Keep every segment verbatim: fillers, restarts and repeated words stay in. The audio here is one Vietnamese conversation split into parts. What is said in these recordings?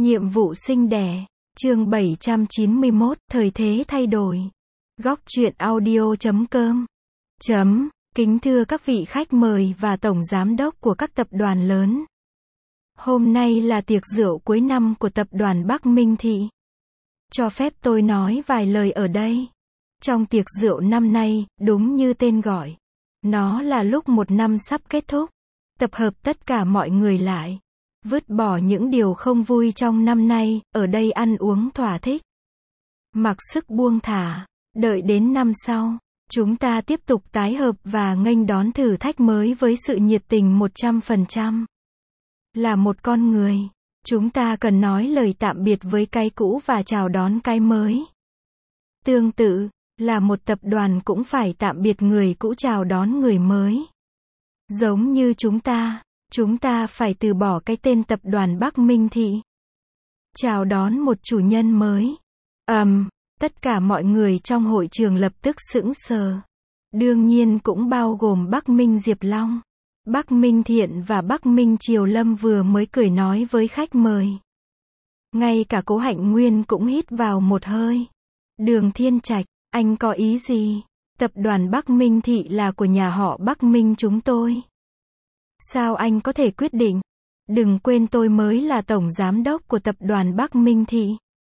Nhiệm vụ sinh đẻ. Chương bảy trăm chín mươi mốt, thời thế thay đổi. Góc truyện audio chấm com. Chấm. Kính thưa các vị khách mời và tổng giám đốc của các tập đoàn lớn. Hôm nay là tiệc rượu cuối năm của tập đoàn Bắc Minh Thị. Cho phép tôi nói vài lời ở đây. Trong tiệc rượu năm nay, đúng như tên gọi, nó là lúc một năm sắp kết thúc. Tập hợp tất cả mọi người lại. Vứt bỏ những điều không vui trong năm nay, ở đây ăn uống thỏa thích. Mặc sức buông thả. Đợi đến năm sau, chúng ta tiếp tục tái hợp và nghênh đón thử thách mới với sự nhiệt tình một trăm phần trăm. Là một con người, chúng ta cần nói lời tạm biệt với cái cũ và chào đón cái mới. Tương tự, là một tập đoàn cũng phải tạm biệt người cũ chào đón người mới. Giống như chúng ta, chúng ta phải từ bỏ cái tên tập đoàn Bắc Minh Thị. Chào đón một chủ nhân mới. Ầm, um, tất cả mọi người trong hội trường lập tức sững sờ. Đương nhiên cũng bao gồm Bắc Minh Diệp Long, Bắc Minh Thiện và Bắc Minh Triều Lâm vừa mới cười nói với khách mời. Ngay cả Cố Hạnh Nguyên cũng hít vào một hơi. Đường Thiên Trạch, anh có ý gì? Tập đoàn Bắc Minh Thị là của nhà họ Bắc Minh chúng tôi. Sao anh có thể quyết định? Đừng quên tôi mới là tổng giám đốc của tập đoàn Bắc Minh Thị.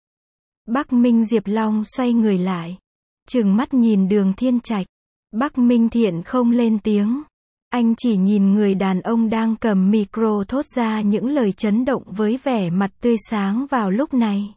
Bắc Minh Diệp Long xoay người lại, trừng mắt nhìn Đường Thiên Trạch. Bắc Minh Thiện không lên tiếng. Anh chỉ nhìn người đàn ông đang cầm micro thốt ra những lời chấn động với vẻ mặt tươi sáng vào lúc này.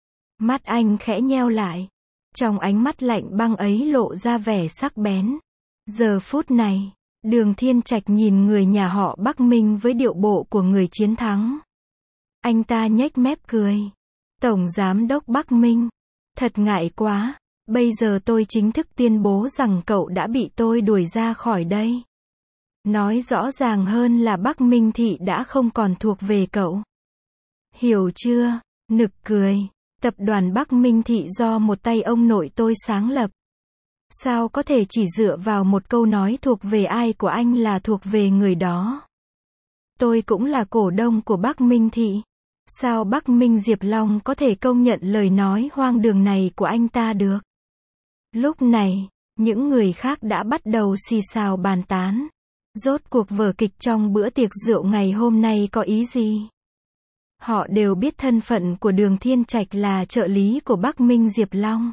Mắt anh khẽ nheo lại. Trong ánh mắt lạnh băng ấy lộ ra vẻ sắc bén. Giờ phút này, Đường Thiên Trạch nhìn người nhà họ Bắc Minh với điệu bộ của người chiến thắng. Anh ta nhếch mép cười. Tổng giám đốc Bắc Minh, thật ngại quá, bây giờ tôi chính thức tuyên bố rằng cậu đã bị tôi đuổi ra khỏi đây. Nói rõ ràng hơn là Bắc Minh Thị đã không còn thuộc về cậu. Hiểu chưa? Nực cười. Tập đoàn Bắc Minh Thị do một tay ông nội tôi sáng lập. Sao có thể chỉ dựa vào một câu nói thuộc về ai của anh là thuộc về người đó? Tôi cũng là cổ đông của Bắc Minh Thị. Sao Bắc Minh Diệp Long có thể công nhận lời nói hoang đường này của anh ta được? Lúc này, những người khác đã bắt đầu xì xào bàn tán. Rốt cuộc vở kịch trong bữa tiệc rượu ngày hôm nay có ý gì? Họ đều biết thân phận của Đường Thiên Trạch là trợ lý của Bắc Minh Diệp Long.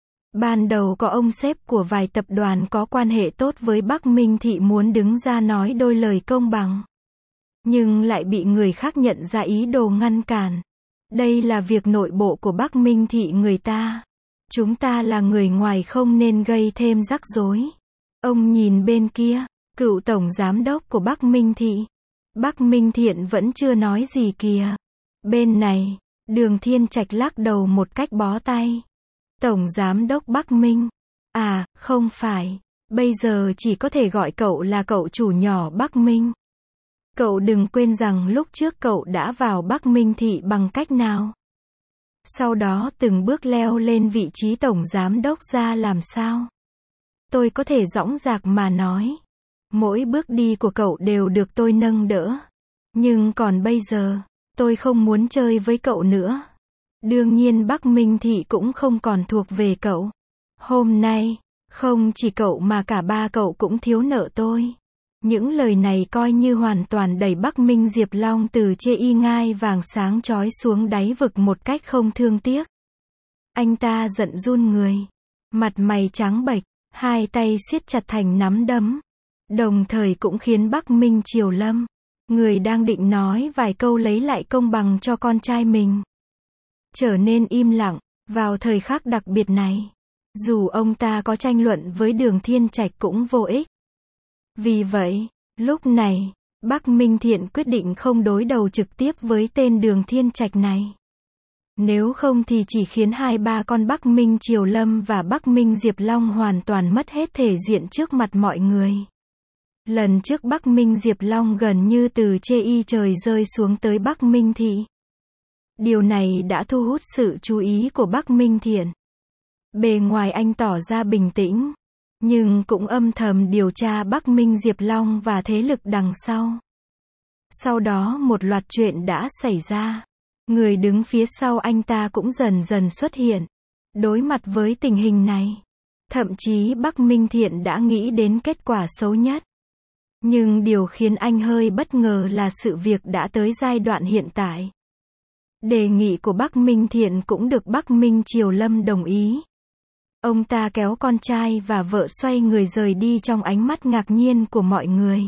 Ban đầu có ông sếp của vài tập đoàn có quan hệ tốt với Bắc Minh Thị muốn đứng ra nói đôi lời công bằng. Nhưng lại bị người khác nhận ra ý đồ ngăn cản. Đây là việc nội bộ của Bắc Minh Thị người ta. Chúng ta là người ngoài không nên gây thêm rắc rối. Ông nhìn bên kia, cựu tổng giám đốc của Bắc Minh Thị. Bắc Minh Thiện vẫn chưa nói gì kìa. Bên này, Đường Thiên Trạch lắc đầu một cách bó tay. Tổng giám đốc Bắc Minh. À, không phải. Bây giờ chỉ có thể gọi cậu là cậu chủ nhỏ Bắc Minh. Cậu đừng quên rằng lúc trước cậu đã vào Bắc Minh Thị bằng cách nào. Sau đó từng bước leo lên vị trí tổng giám đốc ra làm sao. Tôi có thể dõng dạc mà nói. Mỗi bước đi của cậu đều được tôi nâng đỡ. Nhưng còn bây giờ, tôi không muốn chơi với cậu nữa. Đương nhiên Bắc Minh Thị cũng không còn thuộc về cậu. Hôm nay, không chỉ cậu mà cả ba cậu cũng thiếu nợ tôi. Những lời này coi như hoàn toàn đẩy Bắc Minh Diệp Long từ chê y ngai vàng sáng chói xuống đáy vực một cách không thương tiếc. Anh ta giận run người. Mặt mày trắng bệch, hai tay siết chặt thành nắm đấm. Đồng thời cũng khiến Bắc Minh Triều Lâm, người đang định nói vài câu lấy lại công bằng cho con trai mình, trở nên im lặng, vào thời khắc đặc biệt này. Dù ông ta có tranh luận với Đường Thiên Trạch cũng vô ích. Vì vậy, lúc này, Bắc Minh Thiện quyết định không đối đầu trực tiếp với tên Đường Thiên Trạch này. Nếu không thì chỉ khiến hai ba con Bắc Minh Triều Lâm và Bắc Minh Diệp Long hoàn toàn mất hết thể diện trước mặt mọi người. Lần trước Bắc Minh Diệp Long gần như từ chê y trời rơi xuống tới Bắc Minh Thị. Điều này đã thu hút sự chú ý của Bắc Minh Thiện. Bề ngoài anh tỏ ra bình tĩnh, nhưng cũng âm thầm điều tra Bắc Minh Diệp Long và thế lực đằng sau. Sau đó một loạt chuyện đã xảy ra. Người đứng phía sau anh ta cũng dần dần xuất hiện. Đối mặt với tình hình này, thậm chí Bắc Minh Thiện đã nghĩ đến kết quả xấu nhất. Nhưng điều khiến anh hơi bất ngờ là sự việc đã tới giai đoạn hiện tại. Đề nghị của Bắc Minh Thiện cũng được Bắc Minh Triều Lâm đồng ý. Ông ta kéo con trai và vợ xoay người rời đi trong ánh mắt ngạc nhiên của mọi người.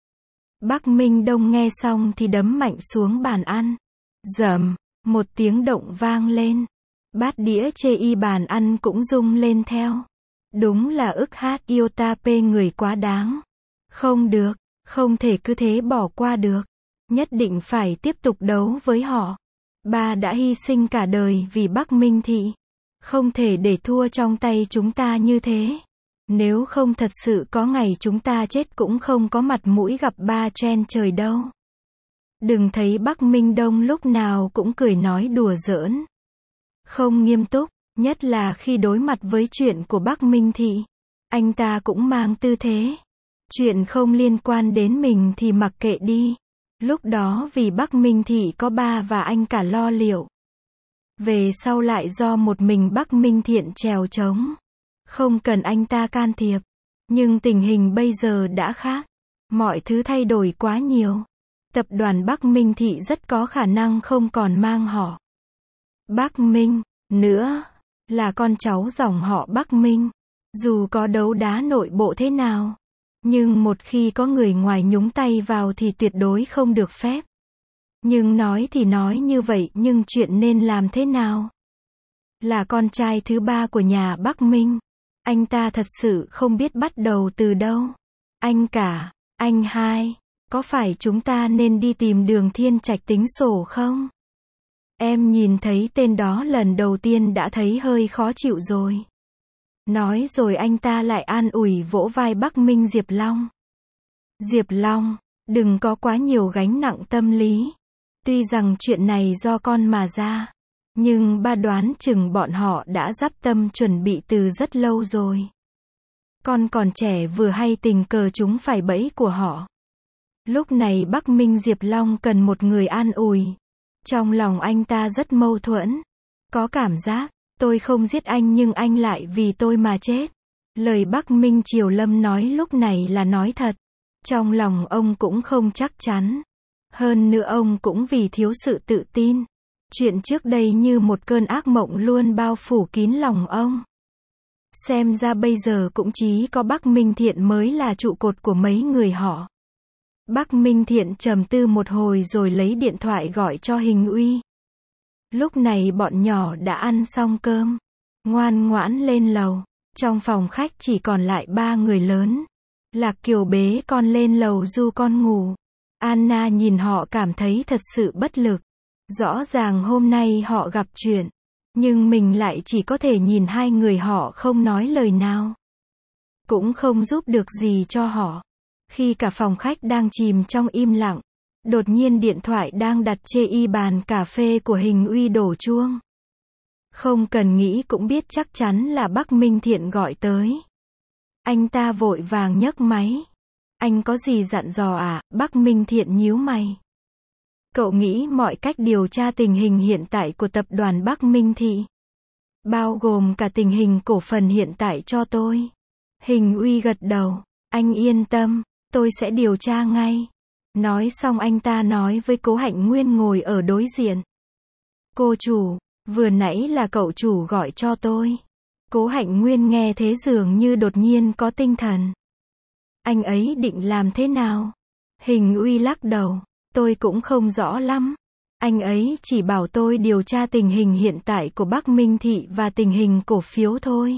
Bắc Minh Đông nghe xong thì đấm mạnh xuống bàn ăn. Rầm, một tiếng động vang lên. Bát đĩa chê y bàn ăn cũng rung lên theo. Đúng là ức hát iota p người quá đáng. Không được, không thể cứ thế bỏ qua được. Nhất định phải tiếp tục đấu với họ. Ba đã hy sinh cả đời vì Bắc Minh Thị. Không thể để thua trong tay chúng ta như thế. Nếu không thật sự có ngày chúng ta chết cũng không có mặt mũi gặp ba trên trời đâu. Đừng thấy Bắc Minh Đông lúc nào cũng cười nói đùa giỡn. Không nghiêm túc, nhất là khi đối mặt với chuyện của Bắc Minh Thị. Anh ta cũng mang tư thế. Chuyện không liên quan đến mình thì mặc kệ đi. Lúc đó vì Bắc Minh Thị có ba và anh cả lo liệu. Về sau lại do một mình Bắc Minh Thiện trèo trống. Không cần anh ta can thiệp. Nhưng tình hình bây giờ đã khác. Mọi thứ thay đổi quá nhiều. Tập đoàn Bắc Minh Thị rất có khả năng không còn mang họ Bắc Minh nữa, là con cháu dòng họ Bắc Minh. Dù có đấu đá nội bộ thế nào, nhưng một khi có người ngoài nhúng tay vào thì tuyệt đối không được phép. Nhưng nói thì nói như vậy, nhưng chuyện nên làm thế nào? Là con trai thứ ba của nhà Bắc Minh, anh ta thật sự không biết bắt đầu từ đâu. Anh cả, anh hai, có phải chúng ta nên đi tìm Đường Thiên Trạch tính sổ không? Em nhìn thấy tên đó lần đầu tiên đã thấy hơi khó chịu rồi. Nói rồi anh ta lại an ủi vỗ vai Bắc Minh Diệp Long. Diệp Long, đừng có quá nhiều gánh nặng tâm lý. Tuy rằng chuyện này do con mà ra, nhưng ba đoán chừng bọn họ đã dắp tâm chuẩn bị từ rất lâu rồi. Con còn trẻ vừa hay tình cờ chúng phải bẫy của họ. Lúc này Bắc Minh Diệp Long cần một người an ủi. Trong lòng anh ta rất mâu thuẫn. Có cảm giác, tôi không giết anh nhưng anh lại vì tôi mà chết. Lời Bắc Minh Triều Lâm nói lúc này là nói thật. Trong lòng ông cũng không chắc chắn. Hơn nữa ông cũng vì thiếu sự tự tin. Chuyện trước đây như một cơn ác mộng luôn bao phủ kín lòng ông. Xem ra bây giờ cũng chỉ có Bắc Minh Thiện mới là trụ cột của mấy người họ. Bắc Minh Thiện trầm tư một hồi rồi lấy điện thoại gọi cho Hình Uy. Lúc này bọn nhỏ đã ăn xong cơm, ngoan ngoãn lên lầu. Trong phòng khách chỉ còn lại ba người lớn. Lạc Kiều bế con lên lầu du con ngủ. Anna nhìn họ cảm thấy thật sự bất lực. Rõ ràng hôm nay họ gặp chuyện, nhưng mình lại chỉ có thể nhìn hai người họ không nói lời nào. Cũng không giúp được gì cho họ. Khi cả phòng khách đang chìm trong im lặng, đột nhiên điện thoại đang đặt chê y bàn cà phê của Hình Uy đổ chuông. Không cần nghĩ cũng biết chắc chắn là Bắc Minh Thiện gọi tới. Anh ta vội vàng nhấc máy. Anh có gì dặn dò à? Bắc Minh Thiện nhíu mày. Cậu nghĩ mọi cách điều tra tình hình hiện tại của tập đoàn Bắc Minh Thị, bao gồm cả tình hình cổ phần hiện tại cho tôi. Hình Uy gật đầu. Anh yên tâm, tôi sẽ điều tra ngay. Nói xong anh ta nói với Cố Hạnh Nguyên ngồi ở đối diện. Cô chủ, vừa nãy là cậu chủ gọi cho tôi. Cố Hạnh Nguyên nghe thế dường như đột nhiên có tinh thần. Anh ấy định làm thế nào? Hình Uy lắc đầu. Tôi cũng không rõ lắm. Anh ấy chỉ bảo tôi điều tra tình hình hiện tại của Bắc Minh Thị và tình hình cổ phiếu thôi.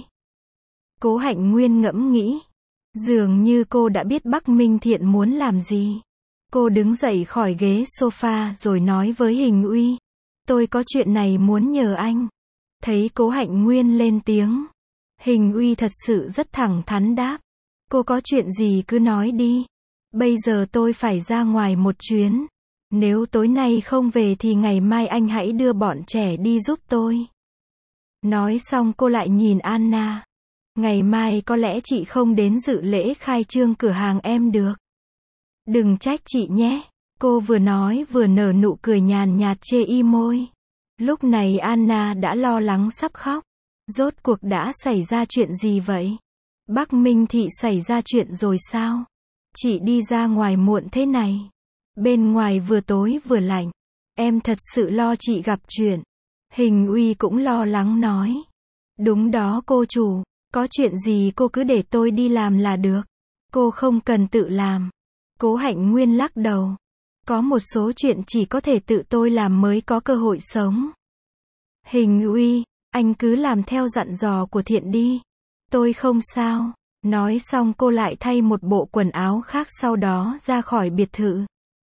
Cố Hạnh Nguyên ngẫm nghĩ. Dường như cô đã biết Bắc Minh Thiện muốn làm gì. Cô đứng dậy khỏi ghế sofa rồi nói với Hình Uy. Tôi có chuyện này muốn nhờ anh. Thấy Cố Hạnh Nguyên lên tiếng, Hình Uy thật sự rất thẳng thắn đáp. Cô có chuyện gì cứ nói đi. Bây giờ tôi phải ra ngoài một chuyến. Nếu tối nay không về thì ngày mai anh hãy đưa bọn trẻ đi giúp tôi. Nói xong cô lại nhìn Anna. Ngày mai có lẽ chị không đến dự lễ khai trương cửa hàng em được. Đừng trách chị nhé. Cô vừa nói vừa nở nụ cười nhàn nhạt chê y môi. Lúc này Anna đã lo lắng sắp khóc. Rốt cuộc đã xảy ra chuyện gì vậy? Bắc Minh Thị xảy ra chuyện rồi sao? Chị đi ra ngoài muộn thế này. Bên ngoài vừa tối vừa lạnh. Em thật sự lo chị gặp chuyện. Hình Uy cũng lo lắng nói. Đúng đó cô chủ, có chuyện gì cô cứ để tôi đi làm là được. Cô không cần tự làm. Cố Hạnh Nguyên lắc đầu. Có một số chuyện chỉ có thể tự tôi làm mới có cơ hội sống. Hình Uy, anh cứ làm theo dặn dò của Thiện đi. Tôi không sao. Nói xong cô lại thay một bộ quần áo khác sau đó ra khỏi biệt thự.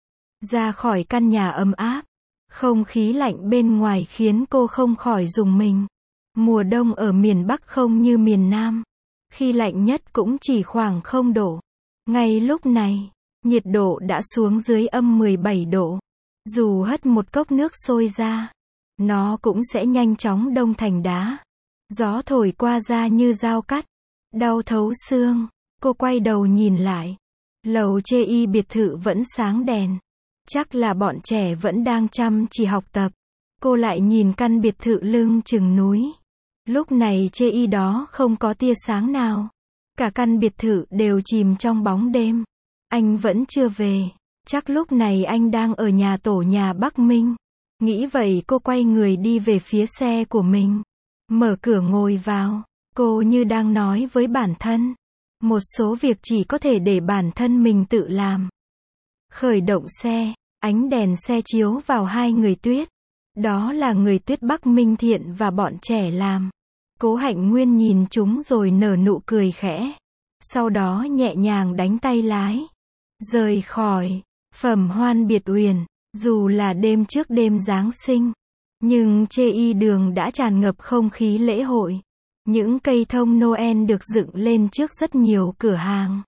Ra khỏi căn nhà ấm áp. Không khí lạnh bên ngoài khiến cô không khỏi rùng mình. Mùa đông ở miền Bắc không như miền Nam. Khi lạnh nhất cũng chỉ khoảng không độ. Ngay lúc này, nhiệt độ đã xuống dưới âm mười bảy độ. Dù hất một cốc nước sôi ra, nó cũng sẽ nhanh chóng đông thành đá. Gió thổi qua da như dao cắt. Đau thấu xương. Cô quay đầu nhìn lại. Lầu chê y biệt thự vẫn sáng đèn. Chắc là bọn trẻ vẫn đang chăm chỉ học tập. Cô lại nhìn căn biệt thự lưng chừng núi. Lúc này chê y đó không có tia sáng nào. Cả căn biệt thự đều chìm trong bóng đêm. Anh vẫn chưa về. Chắc lúc này anh đang ở nhà tổ nhà Bắc Minh. Nghĩ vậy cô quay người đi về phía xe của mình. Mở cửa ngồi vào. Cô như đang nói với bản thân. Một số việc chỉ có thể để bản thân mình tự làm. Khởi động xe. Ánh đèn xe chiếu vào hai người Tuyết. Đó là người Tuyết Bắc Minh Thiện và bọn trẻ làm. Cố Hạnh Nguyên nhìn chúng rồi nở nụ cười khẽ. Sau đó nhẹ nhàng đánh tay lái. Rời khỏi Phẩm Hoan Biệt Uyển. Dù là đêm trước đêm Giáng sinh, nhưng chê y đường đã tràn ngập không khí lễ hội. Những cây thông Noel được dựng lên trước rất nhiều cửa hàng.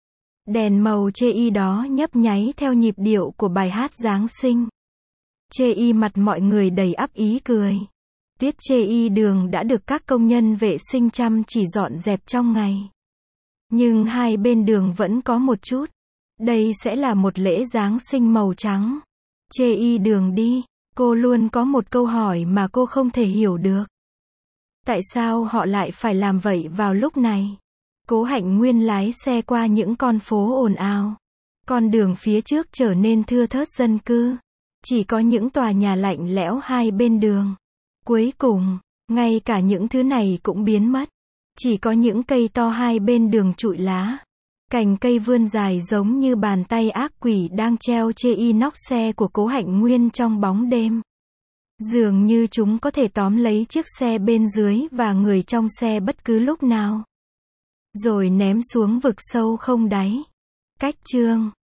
Đèn màu chê y đó nhấp nháy theo nhịp điệu của bài hát Giáng sinh. Chê y mặt mọi người đầy ắp ý cười. Tuyết chê y đường đã được các công nhân vệ sinh chăm chỉ dọn dẹp trong ngày. Nhưng hai bên đường vẫn có một chút. Đây sẽ là một lễ Giáng sinh màu trắng. Chê y đường đi. Cô luôn có một câu hỏi mà cô không thể hiểu được. Tại sao họ lại phải làm vậy vào lúc này? Cố Hạnh Nguyên lái xe qua những con phố ồn ào. Con đường phía trước trở nên thưa thớt dân cư. Chỉ có những tòa nhà lạnh lẽo hai bên đường. Cuối cùng, ngay cả những thứ này cũng biến mất. Chỉ có những cây to hai bên đường trụi lá. Cành cây vươn dài giống như bàn tay ác quỷ đang treo chê y nóc xe của Cố Hạnh Nguyên trong bóng đêm. Dường như chúng có thể tóm lấy chiếc xe bên dưới và người trong xe bất cứ lúc nào. Rồi ném xuống vực sâu không đáy. Cách chương